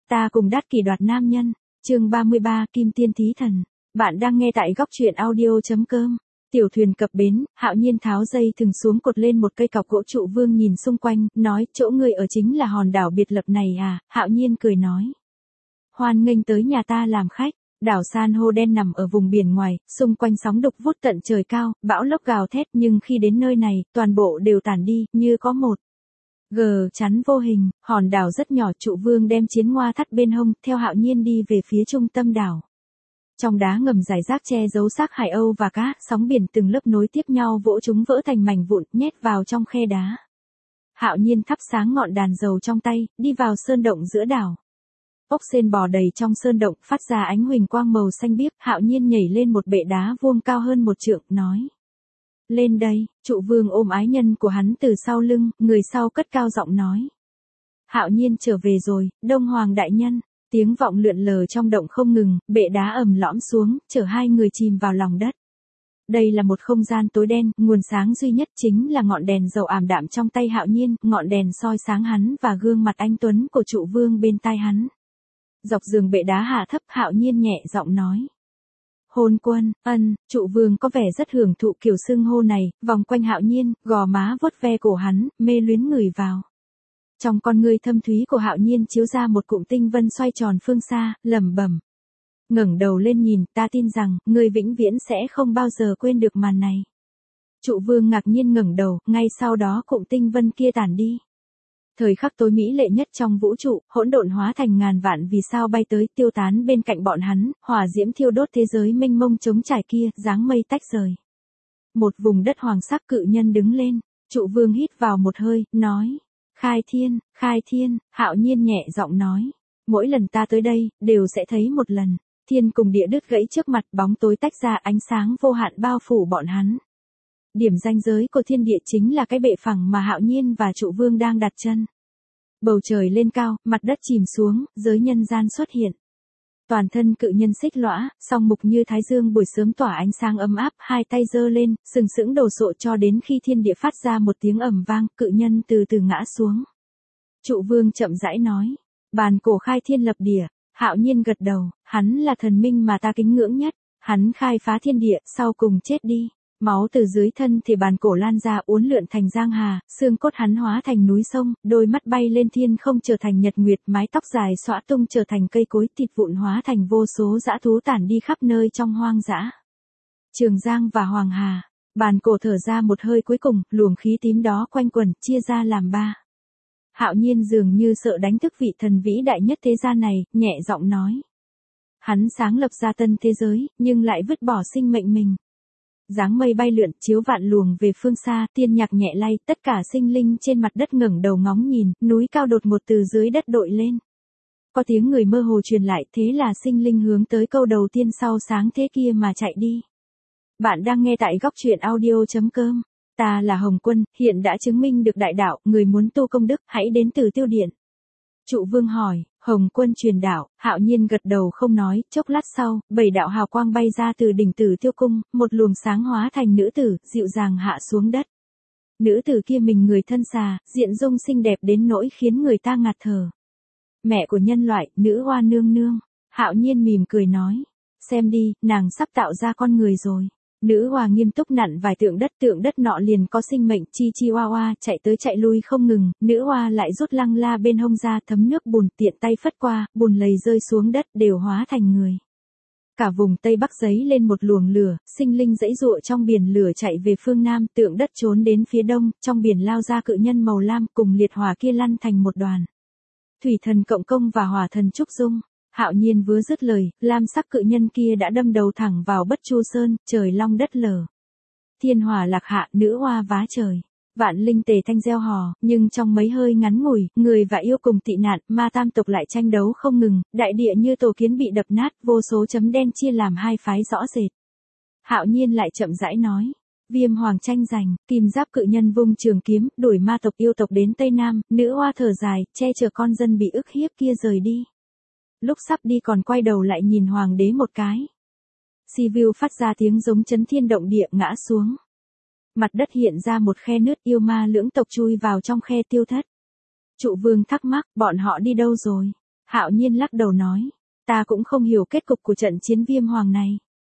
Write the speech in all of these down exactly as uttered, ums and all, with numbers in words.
ta cùng Đát Kỷ đoạt nam nhân. Chương ba mươi ba, Kim Tiên Thí Thần. Bạn đang nghe tại góc truyện audio chấm com. Tiểu thuyền cập bến, Hạo Nhiên tháo dây thừng xuống cột lên một cây cọc gỗ. Trụ Vương nhìn xung quanh, nói, chỗ ngươi ở chính là hòn đảo biệt lập này à? Hạo Nhiên cười nói, hoan nghênh tới nhà ta làm khách. Đảo san hô đen nằm ở vùng biển ngoài, xung quanh sóng đục vút tận trời cao, bão lốc gào thét, nhưng khi đến nơi này, toàn bộ đều tản đi, như có một gờ chắn vô hình. Hòn đảo rất nhỏ. Trụ Vương đem chiến ngoa thắt bên hông, theo Hạo Nhiên đi về phía trung tâm đảo. Trong đá ngầm rải rác che giấu xác hải âu và cá, sóng biển từng lớp nối tiếp nhau vỗ chúng vỡ thành mảnh vụn, nhét vào trong khe đá. Hạo Nhiên thắp sáng ngọn đàn dầu trong tay, đi vào sơn động giữa đảo. Ốc sên bò đầy trong sơn động, phát ra ánh huỳnh quang màu xanh biếc. Hạo Nhiên nhảy lên một bệ đá vuông cao hơn một trượng, nói, lên đây. Trụ Vương ôm ái nhân của hắn từ sau lưng, người sau cất cao giọng nói, Hạo Nhiên trở về rồi, Đông Hoàng đại nhân. Tiếng vọng lượn lờ trong động không ngừng, bệ đá ầm lõm xuống, chở hai người chìm vào lòng đất. Đây là một không gian tối đen, nguồn sáng duy nhất chính là ngọn đèn dầu ảm đạm trong tay Hạo Nhiên, ngọn đèn soi sáng hắn và gương mặt anh tuấn của Trụ Vương bên tai hắn. Dọc giường bệ đá hạ thấp, Hạo Nhiên nhẹ giọng nói, hôn quân. Ân. Trụ Vương có vẻ rất hưởng thụ kiểu xưng hô này, vòng quanh Hạo Nhiên, gò má vuốt ve cổ hắn, mê luyến người vào. Trong con ngươi thâm thúy của Hạo Nhiên chiếu ra một cụm tinh vân xoay tròn phương xa, lẩm bẩm, ngẩng đầu lên nhìn, ta tin rằng ngươi vĩnh viễn sẽ không bao giờ quên được màn này. Trụ Vương ngạc nhiên ngẩng đầu, ngay sau đó cụm tinh vân kia tản đi. Thời khắc tối mỹ lệ nhất trong vũ trụ, hỗn độn hóa thành ngàn vạn vì sao bay tới, tiêu tán bên cạnh bọn hắn, hỏa diễm thiêu đốt thế giới mênh mông trống trải kia, dáng mây tách rời. Một vùng đất hoàng sắc cự nhân đứng lên. Trụ Vương hít vào một hơi, nói, khai thiên, khai thiên. Hạo Nhiên nhẹ giọng nói, mỗi lần ta tới đây, đều sẽ thấy một lần. Thiên cùng địa đứt gãy trước mặt, bóng tối tách ra, ánh sáng vô hạn bao phủ bọn hắn. Điểm ranh giới của thiên địa chính là cái bệ phẳng mà Hạo Nhiên và Trụ Vương đang đặt chân. Bầu trời lên cao, mặt đất chìm xuống, giới nhân gian xuất hiện. Toàn thân cự nhân xích lõa, song mục như thái dương buổi sớm tỏa ánh sáng ấm áp, hai tay giơ lên, sừng sững đồ sộ cho đến khi thiên địa phát ra một tiếng ầm vang, cự nhân từ từ ngã xuống. Trụ Vương chậm rãi nói, bàn cổ khai thiên lập địa. Hạo Nhiên gật đầu, hắn là thần minh mà ta kính ngưỡng nhất, hắn khai phá thiên địa, sau cùng chết đi. Máu từ dưới thân thì bàn cổ lan ra, uốn lượn thành giang hà, xương cốt hắn hóa thành núi sông, đôi mắt bay lên thiên không trở thành nhật nguyệt, mái tóc dài xõa tung trở thành cây cối, thịt vụn hóa thành vô số dã thú tản đi khắp nơi trong hoang dã. Trường Giang và Hoàng Hà. Bàn cổ thở ra một hơi cuối cùng, luồng khí tím đó quanh quẩn, chia ra làm ba. Hạo Nhiên dường như sợ đánh thức vị thần vĩ đại nhất thế gian này, nhẹ giọng nói, hắn sáng lập ra tân thế giới, nhưng lại vứt bỏ sinh mệnh mình. Dáng mây bay lượn, chiếu vạn luồng về phương xa, tiên nhạc nhẹ lay, tất cả sinh linh trên mặt đất ngẩng đầu ngóng nhìn, núi cao đột ngột từ dưới đất đội lên. Có tiếng người mơ hồ truyền lại, thế là sinh linh hướng tới câu đầu tiên sau sáng thế kia mà chạy đi. Bạn đang nghe tại góc truyện audio chấm com. Ta là Hồng Quân, hiện đã chứng minh được đại đạo, người muốn tu công đức, hãy đến Từ Tiêu Điện. Trụ Vương hỏi, Hồng Quân truyền đạo. Hạo Nhiên gật đầu không nói, chốc lát sau, bảy đạo hào quang bay ra từ đỉnh Tử Tiêu Cung, một luồng sáng hóa thành nữ tử, dịu dàng hạ xuống đất. Nữ tử kia mình người thân xà, diện dung xinh đẹp đến nỗi khiến người ta ngạt thở. Mẹ của nhân loại, nữ hoa nương nương. Hạo Nhiên mỉm cười nói, xem đi, nàng sắp tạo ra con người rồi. Nữ hoa nghiêm túc nặn vài tượng đất, tượng đất nọ liền có sinh mệnh, chi chi hoa hoa, chạy tới chạy lui không ngừng, nữ hoa lại rút lăng la bên hông ra, thấm nước bùn, tiện tay phất qua, bùn lầy rơi xuống đất, đều hóa thành người. Cả vùng Tây Bắc giấy lên một luồng lửa, sinh linh dãy dụa trong biển lửa chạy về phương Nam, tượng đất trốn đến phía Đông, trong biển lao ra cự nhân màu lam, cùng liệt hỏa kia lăn thành một đoàn. Thủy thần Cộng Công và hỏa thần Trúc Dung. Hạo Nhiên vừa dứt lời, lam sắc cự nhân kia đã đâm đầu thẳng vào Bất Chu Sơn, trời long đất lở. Thiên hỏa lạc hạ, nữ hoa vá trời. Vạn linh tề thanh gieo hò, nhưng trong mấy hơi ngắn ngủi, người và yêu cùng tị nạn, ma tam tộc lại tranh đấu không ngừng, đại địa như tổ kiến bị đập nát, vô số chấm đen chia làm hai phái rõ rệt. Hạo Nhiên lại chậm rãi nói, Viêm Hoàng tranh giành, kim giáp cự nhân vung trường kiếm, đuổi ma tộc yêu tộc đến Tây Nam, nữ hoa thở dài, che chở con dân bị ức hiếp kia rời đi. Lúc sắp đi còn quay đầu lại nhìn hoàng đế một cái. Sivu phát ra tiếng giống chấn thiên động địa, ngã xuống. Mặt đất hiện ra một khe nứt, yêu ma lưỡng tộc chui vào trong khe tiêu thất. Trụ Vương thắc mắc, bọn họ đi đâu rồi? Hạo Nhiên lắc đầu nói, ta cũng không hiểu kết cục của trận chiến viêm hoàng này.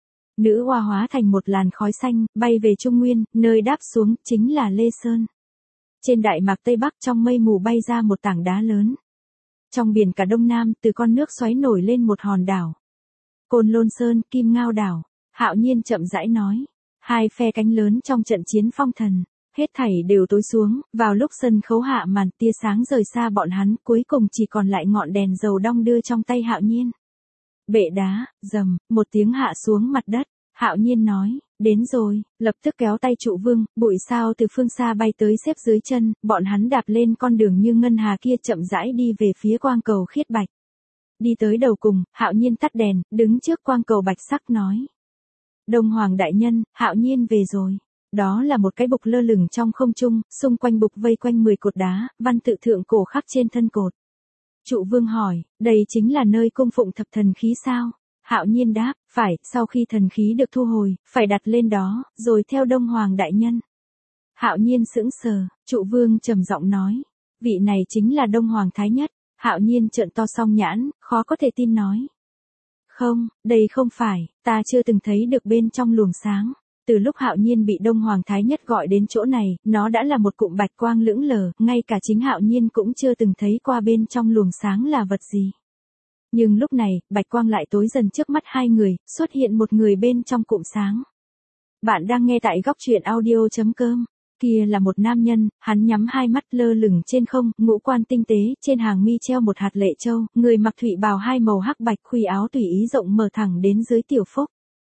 Nữ hoa hóa thành một làn khói xanh, bay về Trung Nguyên, nơi đáp xuống chính là Lê Sơn. Trên đại mạc Tây Bắc trong mây mù bay ra một tảng đá lớn. Trong biển cả Đông Nam, từ con nước xoáy nổi lên một hòn đảo. Côn Lôn Sơn, Kim Ngao đảo. Hạo Nhiên chậm rãi nói, hai phe cánh lớn trong trận chiến phong thần, hết thảy đều tối xuống, vào lúc sân khấu hạ màn tia sáng rời xa bọn hắn, cuối cùng chỉ còn lại ngọn đèn dầu đong đưa trong tay Hạo Nhiên. Bệ đá, rầm, một tiếng hạ xuống mặt đất, Hạo Nhiên nói, đến rồi, lập tức kéo tay Trụ Vương, bụi sao từ phương xa bay tới xếp dưới chân, bọn hắn đạp lên con đường như ngân hà kia chậm rãi đi về phía quang cầu khiết bạch. Đi tới đầu cùng, Hạo Nhiên tắt đèn, đứng trước quang cầu bạch sắc nói. Đông Hoàng đại nhân, Hạo Nhiên về rồi. Đó là một cái bục lơ lửng trong không trung, xung quanh bục vây quanh mười cột đá, văn tự thượng cổ khắc trên thân cột. Trụ Vương hỏi, đây chính là nơi cung phụng thập thần khí sao? Hạo Nhiên đáp, phải, sau khi thần khí được thu hồi, phải đặt lên đó, rồi theo Đông Hoàng đại nhân. Hạo Nhiên sững sờ, Trụ Vương trầm giọng nói, vị này chính là Đông Hoàng thái nhất. Hạo Nhiên trợn to song nhãn, khó có thể tin nói. Không, đây không phải, ta chưa từng thấy được bên trong luồng sáng. Từ lúc Hạo Nhiên bị Đông Hoàng thái nhất gọi đến chỗ này, nó đã là một cụm bạch quang lững lờ, ngay cả chính Hạo Nhiên cũng chưa từng thấy qua bên trong luồng sáng là vật gì. Nhưng lúc này, bạch quang lại tối dần trước mắt hai người, xuất hiện một người bên trong cụm sáng. Bạn đang nghe tại góc truyện audio chấm com. Kia là một nam nhân, hắn nhắm hai mắt lơ lửng trên không, ngũ quan tinh tế, trên hàng mi treo một hạt lệ châu, người mặc thụy bào hai màu hắc bạch, khuy áo tùy ý rộng mở thẳng đến dưới tiểu phúc.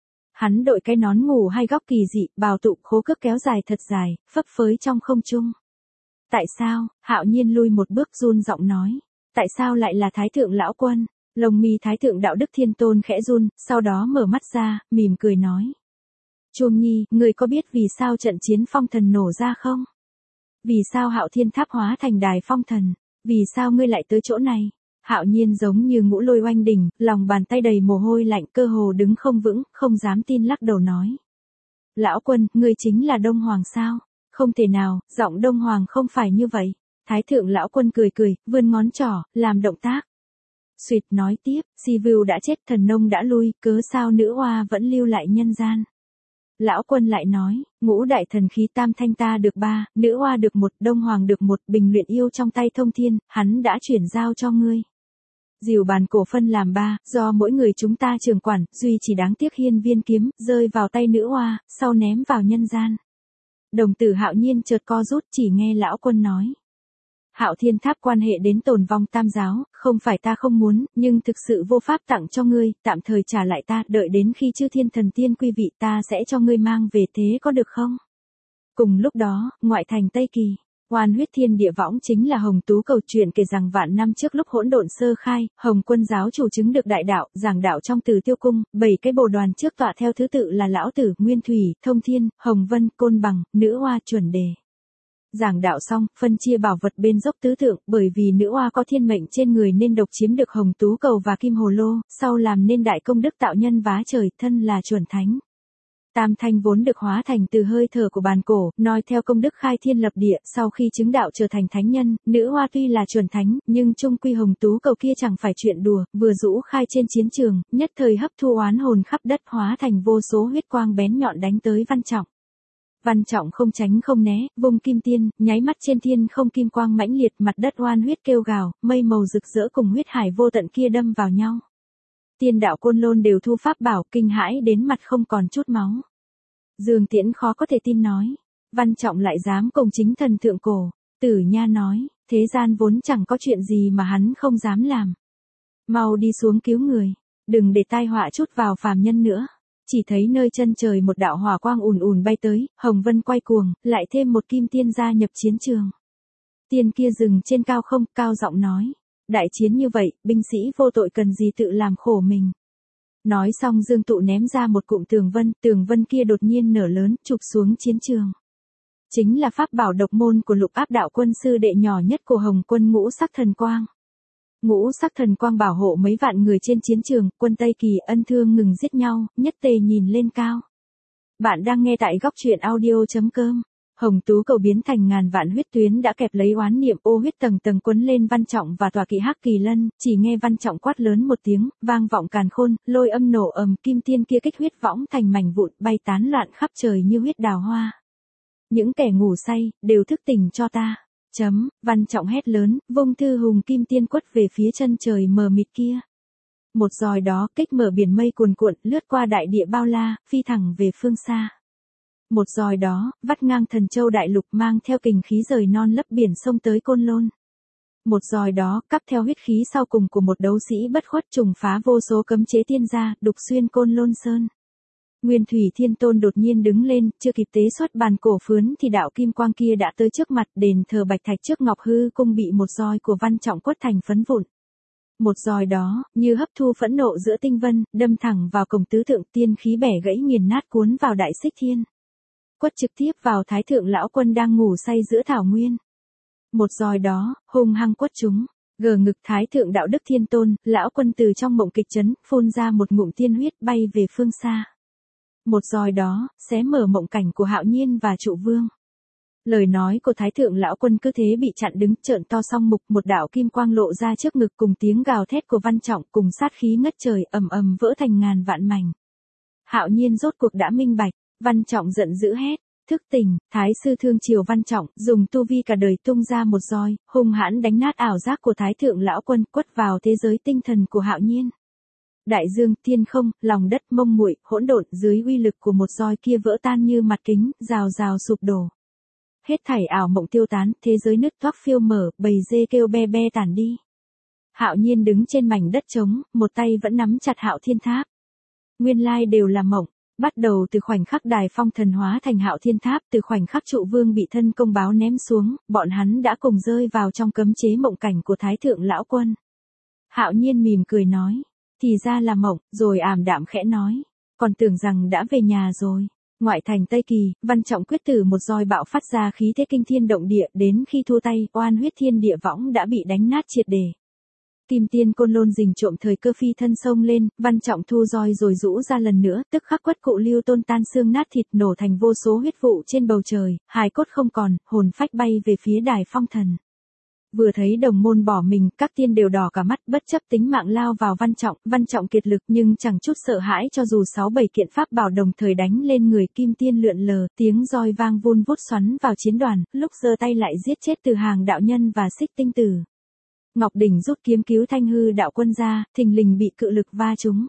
Hắn đội cái nón ngủ hai góc kỳ dị, bào tụ khố cước kéo dài thật dài, phấp phới trong không trung. Tại sao? Hạo Nhiên lui một bước run giọng nói. Tại sao lại là Thái thượng lão quân? Lồng mi Thái thượng đạo đức thiên tôn khẽ run, sau đó mở mắt ra, mỉm cười nói. Chuông Nhi, người có biết vì sao trận chiến phong thần nổ ra không? Vì sao Hạo Thiên Tháp hóa thành đài phong thần? Vì sao ngươi lại tới chỗ này? Hạo Nhiên giống như ngũ lôi oanh đỉnh, lòng bàn tay đầy mồ hôi lạnh, cơ hồ đứng không vững, không dám tin lắc đầu nói. Lão quân, ngươi chính là Đông Hoàng sao? Không thể nào, giọng Đông Hoàng không phải như vậy. Thái thượng lão quân cười cười, vươn ngón trỏ, làm động tác. Xuyệt nói tiếp, Si Vưu đã chết, thần nông đã lui, cớ sao nữ hoa vẫn lưu lại nhân gian? Lão quân lại nói, ngũ đại thần khí tam thanh ta được ba, nữ hoa được một, Đông Hoàng được một, bình luyện yêu trong tay thông thiên, hắn đã chuyển giao cho ngươi. Diều bàn cổ phân làm ba, do mỗi người chúng ta trường quản, duy chỉ đáng tiếc hiên viên kiếm, rơi vào tay nữ hoa, sau ném vào nhân gian. Đồng tử Hạo Nhiên chợt co rút, chỉ nghe lão quân nói. Hạo Thiên Tháp quan hệ đến tồn vong tam giáo, không phải ta không muốn, nhưng thực sự vô pháp tặng cho ngươi, tạm thời trả lại ta, đợi đến khi chư thiên thần tiên quy vị ta sẽ cho ngươi mang về, thế có được không? Cùng lúc đó, ngoại thành Tây Kỳ, Oan huyết thiên địa võng chính là Hồng Tú cầu chuyện kể rằng vạn năm trước lúc hỗn độn sơ khai, Hồng Quân giáo chủ chứng được đại đạo, giảng đạo trong Từ Tiêu cung, bảy cái bồ đoàn trước tọa theo thứ tự là Lão Tử, Nguyên Thủy, Thông Thiên, Hồng Vân, Côn Bằng, Nữ Hoa, Chuẩn Đề. Giảng đạo xong, phân chia bảo vật bên dốc tứ thượng, bởi vì nữ hoa có thiên mệnh trên người nên độc chiếm được Hồng Tú cầu và Kim Hồ Lô, sau làm nên đại công đức tạo nhân vá trời, thân là chuẩn thánh. Tam thanh vốn được hóa thành từ hơi thở của bàn cổ, noi theo công đức khai thiên lập địa, sau khi chứng đạo trở thành thánh nhân, nữ hoa tuy là chuẩn thánh, nhưng chung quy Hồng Tú cầu kia chẳng phải chuyện đùa, vừa rũ khai trên chiến trường, nhất thời hấp thu oán hồn khắp đất, hóa thành vô số huyết quang bén nhọn đánh tới Văn Trọng. Văn Trọng không tránh không né, vung kim tiên, nháy mắt trên thiên không kim quang mãnh liệt, mặt đất oan huyết kêu gào, mây màu rực rỡ cùng huyết hải vô tận kia đâm vào nhau. Tiên đạo Côn Lôn đều thu pháp bảo, kinh hãi đến mặt không còn chút máu. Dương Tiễn khó có thể tin nói, Văn Trọng lại dám cùng chính thần thượng cổ. Tử Nha nói, thế gian vốn chẳng có chuyện gì mà hắn không dám làm. Mau đi xuống cứu người, đừng để tai họa chút vào phàm nhân nữa. Chỉ thấy nơi chân trời một đạo hỏa quang ùn ùn bay tới, Hồng Vân quay cuồng, lại thêm một kim tiên gia nhập chiến trường. Tiên kia dừng trên cao không, cao giọng nói, đại chiến như vậy, binh sĩ vô tội cần gì tự làm khổ mình. Nói xong Dương Tụ ném ra một cụm tường vân, tường vân kia đột nhiên nở lớn, chụp xuống chiến trường. Chính là pháp bảo độc môn của Lục Áp đạo quân sư đệ nhỏ nhất của Hồng Quân, ngũ sắc thần quang. Ngũ sắc thần quang bảo hộ mấy vạn người trên chiến trường, quân Tây Kỳ ân thương ngừng giết nhau, nhất tề nhìn lên cao. Bạn đang nghe tại góc truyện audio chấm com. Hồng tú cầu biến thành ngàn vạn huyết tuyến đã kẹp lấy oán niệm, ô huyết tầng tầng quấn lên Văn Trọng và tòa kỵ Hắc Kỳ Lân, chỉ nghe Văn Trọng quát lớn một tiếng, vang vọng càn khôn, lôi âm nổ ầm, kim tiên kia kích huyết võng thành mảnh vụn, bay tán loạn khắp trời như huyết đào hoa. Những kẻ ngủ say, đều thức tỉnh cho ta. Chấm, Văn Trọng hét lớn, vung thư hùng kim tiên quất về phía chân trời mờ mịt kia. Một giòi đó kích mở biển mây cuồn cuộn, lướt qua đại địa bao la, phi thẳng về phương xa. Một giòi đó, vắt ngang thần châu đại lục, mang theo kình khí rời non lấp biển sông tới Côn Lôn. Một giòi đó, cắp theo huyết khí sau cùng của một đấu sĩ bất khuất, trùng phá vô số cấm chế tiên gia, đục xuyên Côn Lôn sơn. Nguyên Thủy Thiên Tôn đột nhiên đứng lên, chưa kịp tế xuất bàn cổ phướn thì đạo kim quang kia đã tới trước mặt, đền thờ bạch thạch trước Ngọc Hư cung bị một giòi của Văn Trọng quất thành phấn vụn. Một giòi đó, như hấp thu phẫn nộ giữa tinh vân, đâm thẳng vào cổng tứ thượng, tiên khí bẻ gãy nghiền nát cuốn vào đại xích thiên. Quất trực tiếp vào thái thượng lão quân đang ngủ say giữa thảo nguyên. Một giòi đó, hung hăng quất chúng, gờ ngực thái thượng đạo đức thiên tôn, lão quân từ trong mộng kịch chấn, phun ra một ngụm tiên huyết bay về phương xa. Một giòi đó, xé mở mộng cảnh của Hạo Nhiên và Trụ Vương. Lời nói của thái thượng lão quân cứ thế bị chặn đứng, trợn to song mục, một đạo kim quang lộ ra trước ngực cùng tiếng gào thét của Văn Trọng cùng sát khí ngất trời ầm ầm vỡ thành ngàn vạn mảnh. Hạo Nhiên rốt cuộc đã minh bạch, Văn Trọng giận dữ hét, thức tỉnh, thái sư thương triều Văn Trọng, dùng tu vi cả đời tung ra một roi, hung hãn đánh nát ảo giác của thái thượng lão quân, quất vào thế giới tinh thần của Hạo Nhiên. Đại dương, thiên không, lòng đất mông muội, hỗn độn dưới uy lực của một roi kia vỡ tan như mặt kính, rào rào sụp đổ. Hết thảy ảo mộng tiêu tán, thế giới nứt toác phiêu mở, bầy dê kêu be be tản đi. Hạo Nhiên đứng trên mảnh đất trống, một tay vẫn nắm chặt Hạo Thiên Tháp. Nguyên lai đều là mộng, bắt đầu từ khoảnh khắc Đài Phong thần hóa thành Hạo Thiên Tháp, từ khoảnh khắc Trụ Vương bị thân công báo ném xuống, bọn hắn đã cùng rơi vào trong cấm chế mộng cảnh của thái thượng lão quân. Hạo Nhiên mỉm cười nói, thì ra là mộng, rồi ảm đạm khẽ nói, còn tưởng rằng đã về nhà rồi. Ngoại thành Tây Kỳ, Văn Trọng quyết tử một roi bạo phát ra khí thế kinh thiên động địa, đến khi thua tay, oan huyết thiên địa võng đã bị đánh nát triệt để. Kim tiên Côn Lôn rình trộm thời cơ phi thân sông lên, Văn Trọng thu roi rồi rũ ra lần nữa, tức khắc quất cụ Lưu Tôn tan xương nát thịt, nổ thành vô số huyết vụ trên bầu trời, hài cốt không còn, hồn phách bay về phía Đài Phong thần. Vừa thấy đồng môn bỏ mình, các tiên đều đỏ cả mắt, bất chấp tính mạng lao vào Văn Trọng, Văn Trọng kiệt lực nhưng chẳng chút sợ hãi, cho dù sáu bảy kiện pháp bảo đồng thời đánh lên người kim tiên lượn lờ, tiếng roi vang vun vút xoắn vào chiến đoàn, lúc giơ tay lại giết chết Từ Hàng đạo nhân và Xích Tinh Tử. Ngọc Đỉnh rút kiếm cứu Thanh Hư đạo quân ra, thình lình bị cự lực va trúng.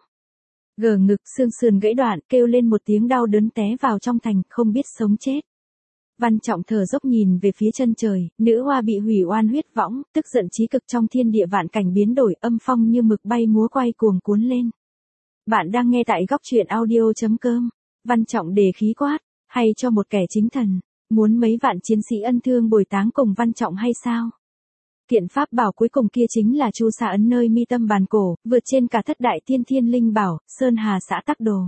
Gờ ngực, xương sườn gãy đoạn, kêu lên một tiếng đau đớn té vào trong thành, không biết sống chết. Văn Trọng thở dốc nhìn về phía chân trời, nữ hoa bị hủy oan huyết võng, tức giận chí cực, trong thiên địa vạn cảnh biến đổi, âm phong như mực bay múa quay cuồng cuốn lên. Bạn đang nghe tại góc truyện audio chấm com. Văn Trọng đề khí quát, hay cho một kẻ chính thần, muốn mấy vạn chiến sĩ ân thương bồi táng cùng Văn Trọng hay sao? Kiện pháp bảo cuối cùng kia chính là Chu Sa ấn nơi mi tâm bàn cổ, vượt trên cả thất đại tiên thiên linh bảo, Sơn Hà xã tắc đồ.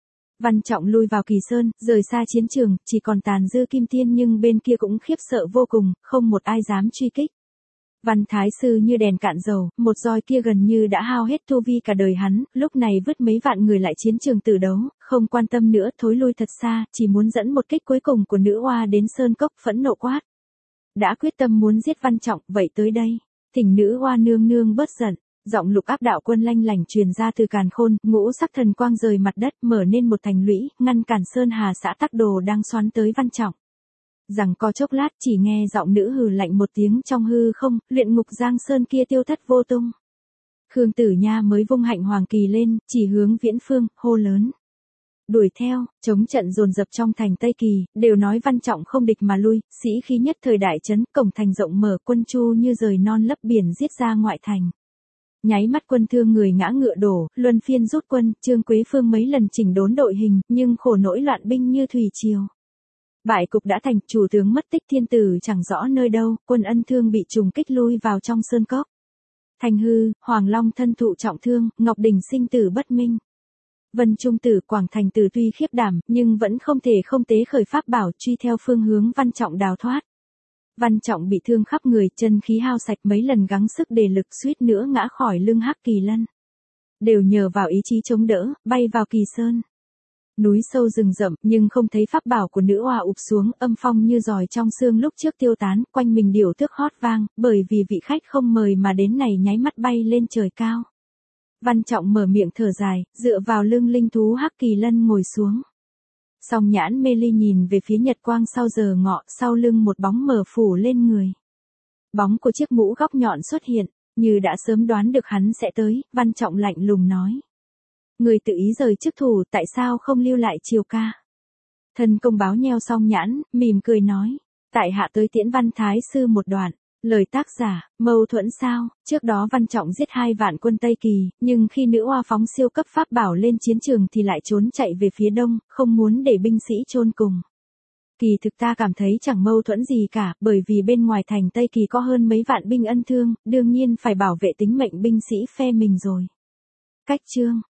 Văn Trọng lui vào Kỳ Sơn, rời xa chiến trường, chỉ còn tàn dư kim tiên nhưng bên kia cũng khiếp sợ vô cùng, không một ai dám truy kích. Văn Thái Sư như đèn cạn dầu, một roi kia gần như đã hao hết tu vi cả đời hắn, lúc này vứt mấy vạn người lại chiến trường tử đấu, không quan tâm nữa, thối lui thật xa, chỉ muốn dẫn một kích cuối cùng của nữ oa đến Sơn Cốc, phẫn nộ quát. Đã quyết tâm muốn giết Văn Trọng, vậy tới đây, thỉnh nữ oa nương nương bớt giận. Giọng Lục Áp đạo quân lanh lảnh truyền ra từ càn khôn, ngũ sắc thần quang rời mặt đất, mở nên một thành lũy, ngăn cản Sơn Hà xã tắc đồ đang xoắn tới Văn Trọng. Rằng co chốc lát, chỉ nghe giọng nữ hừ lạnh một tiếng trong hư không, luyện ngục Giang Sơn kia tiêu thất vô tung. Khương Tử Nha mới vung hạnh hoàng kỳ lên, chỉ hướng viễn phương, hô lớn. Đuổi theo, chống trận dồn dập trong thành Tây Kỳ, đều nói Văn Trọng không địch mà lui, sĩ khí nhất thời đại trấn, cổng thành rộng mở, quân chu như rời non lấp biển giết ra ngoại thành. Nháy mắt quân thương người ngã ngựa đổ, luân phiên rút quân, Trương Quế Phương mấy lần chỉnh đốn đội hình, nhưng khổ nỗi loạn binh như thủy triều. Bại cục đã thành, chủ tướng mất tích, thiên tử chẳng rõ nơi đâu, quân Ân Thương bị trùng kích lui vào trong sơn cốc. Thanh Hư, Hoàng Long thân thụ trọng thương, Ngọc Đỉnh sinh tử bất minh. Vân Trung Tử, Quảng Thành Tử tuy khiếp đảm, nhưng vẫn không thể không tế khởi pháp bảo truy theo phương hướng Văn Trọng đào thoát. Văn Trọng bị thương khắp người, chân khí hao sạch, mấy lần gắng sức đề lực suýt nữa ngã khỏi lưng Hắc Kỳ Lân. Đều nhờ vào ý chí chống đỡ, bay vào Kỳ Sơn. Núi sâu rừng rậm, nhưng không thấy pháp bảo của nữ oa ụp xuống, âm phong như giòi trong xương lúc trước tiêu tán, quanh mình điểu thước hót vang, bởi vì vị khách không mời mà đến này nháy mắt bay lên trời cao. Văn Trọng mở miệng thở dài, dựa vào lưng linh thú hắc kỳ lân ngồi xuống. Song nhãn mê ly nhìn về phía nhật quang sau giờ ngọ, sau lưng một bóng mờ phủ lên người. Bóng của chiếc mũ góc nhọn xuất hiện, như đã sớm đoán được hắn sẽ tới, Văn Trọng lạnh lùng nói. Người tự ý rời chức thủ, tại sao không lưu lại Triều ca? Thần công báo nheo song nhãn, mỉm cười nói. Tại hạ tới tiễn Văn Thái sư một đoạn. Lời tác giả, mâu thuẫn sao? Trước đó Văn Trọng giết hai vạn quân Tây Kỳ, nhưng khi nữ oa phóng siêu cấp pháp bảo lên chiến trường thì lại trốn chạy về phía đông, không muốn để binh sĩ chôn cùng. Kỳ thực ta cảm thấy chẳng mâu thuẫn gì cả, bởi vì bên ngoài thành Tây Kỳ có hơn mấy vạn binh ân thương, đương nhiên phải bảo vệ tính mệnh binh sĩ phe mình rồi. Cách chương